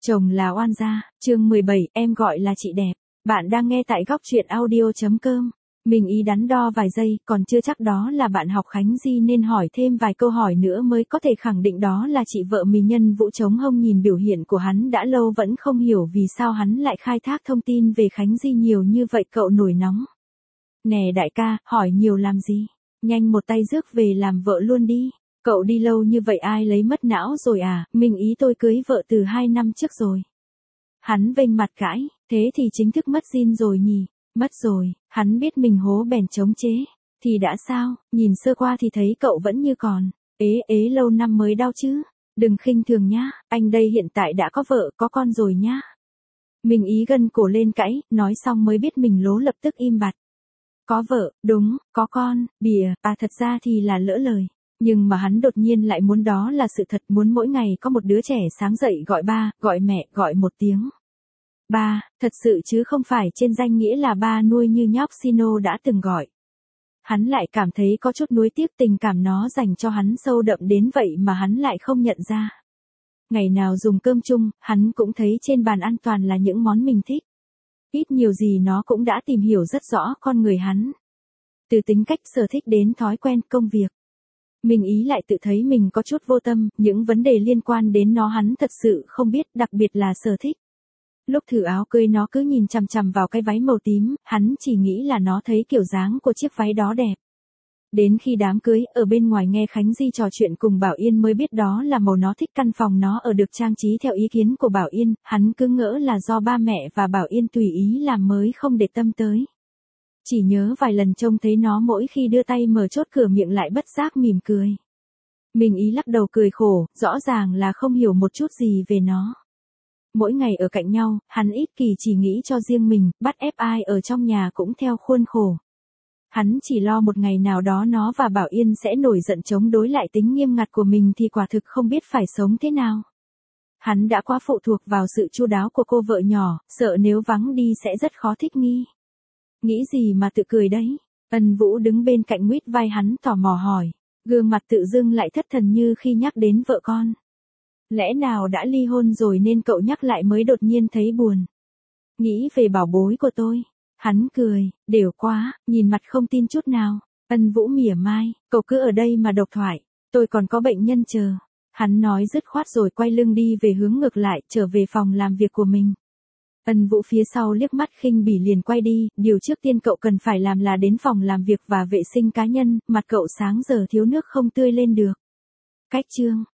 Chồng là oan gia, chương 17, em gọi là chị đẹp. Bạn đang nghe tại góc truyện audio.com. Mình ý đắn đo vài giây, còn chưa chắc đó là bạn học Khánh Di nên hỏi thêm vài câu hỏi nữa mới có thể khẳng định đó là chị vợ mình. Nhân Vũ chống hông nhìn biểu hiện của hắn đã lâu vẫn không hiểu vì sao hắn lại khai thác thông tin về Khánh Di nhiều như vậy. Cậu nổi nóng. Nè đại ca, hỏi nhiều làm gì? Nhanh một tay rước về làm vợ luôn đi. Cậu đi lâu như vậy ai lấy mất não rồi à? Mình ý tôi cưới vợ từ 2 năm trước rồi. Hắn vênh mặt cãi, thế thì chính thức mất zin rồi nhỉ? Mất rồi, hắn biết mình hố bèn chống chế. Thì đã sao, nhìn sơ qua thì thấy cậu vẫn như còn. Ế lâu năm mới đau chứ. Đừng khinh thường nhá, anh đây hiện tại đã có vợ, có con rồi nhá. Mình ý gân cổ lên cãi, nói xong mới biết mình lố lập tức im bặt. Có vợ, đúng, có con, bìa, thật ra thì là lỡ lời. Nhưng mà hắn đột nhiên lại muốn đó là sự thật, muốn mỗi ngày có một đứa trẻ sáng dậy gọi ba, gọi mẹ, gọi một tiếng. Ba, thật sự chứ không phải trên danh nghĩa là ba nuôi như nhóc Sino đã từng gọi. Hắn lại cảm thấy có chút nuối tiếc, tình cảm nó dành cho hắn sâu đậm đến vậy mà hắn lại không nhận ra. Ngày nào dùng cơm chung, hắn cũng thấy trên bàn ăn toàn là những món mình thích. Ít nhiều gì nó cũng đã tìm hiểu rất rõ con người hắn. Từ tính cách, sở thích đến thói quen, công việc. Mình ý lại tự thấy mình có chút vô tâm, những vấn đề liên quan đến nó hắn thật sự không biết, đặc biệt là sở thích. Lúc thử áo cưới nó cứ nhìn chằm chằm vào cái váy màu tím, hắn chỉ nghĩ là nó thấy kiểu dáng của chiếc váy đó đẹp. Đến khi đám cưới, ở bên ngoài nghe Khánh Di trò chuyện cùng Bảo Yên mới biết đó là màu nó thích. Căn phòng nó ở được trang trí theo ý kiến của Bảo Yên, hắn cứ ngỡ là do ba mẹ và Bảo Yên tùy ý làm mới không để tâm tới. Chỉ nhớ vài lần trông thấy nó mỗi khi đưa tay mở chốt cửa miệng lại bất giác mỉm cười. Mình ý lắc đầu cười khổ, rõ ràng là không hiểu một chút gì về nó. Mỗi ngày ở cạnh nhau, hắn ít kỳ chỉ nghĩ cho riêng mình, bắt ép ai ở trong nhà cũng theo khuôn khổ. Hắn chỉ lo một ngày nào đó nó và Bảo Yên sẽ nổi giận chống đối lại tính nghiêm ngặt của mình thì quả thực không biết phải sống thế nào. Hắn đã quá phụ thuộc vào sự chu đáo của cô vợ nhỏ, sợ nếu vắng đi sẽ rất khó thích nghi. Nghĩ gì mà tự cười đấy? Ân Vũ đứng bên cạnh nguýt vai hắn tò mò hỏi, gương mặt tự dưng lại thất thần như khi nhắc đến vợ con. Lẽ nào đã ly hôn rồi nên cậu nhắc lại mới đột nhiên thấy buồn? Nghĩ về bảo bối của tôi. Hắn cười, đều quá, nhìn mặt không tin chút nào. Ân Vũ mỉa mai, cậu cứ ở đây mà độc thoại, tôi còn có bệnh nhân chờ. Hắn nói dứt khoát rồi quay lưng đi về hướng ngược lại, trở về phòng làm việc của mình. Ân Vũ phía sau liếc mắt khinh bỉ liền quay đi, điều trước tiên cậu cần phải làm là đến phòng làm việc và vệ sinh cá nhân, mặt cậu sáng giờ thiếu nước không tươi lên được. Cách chương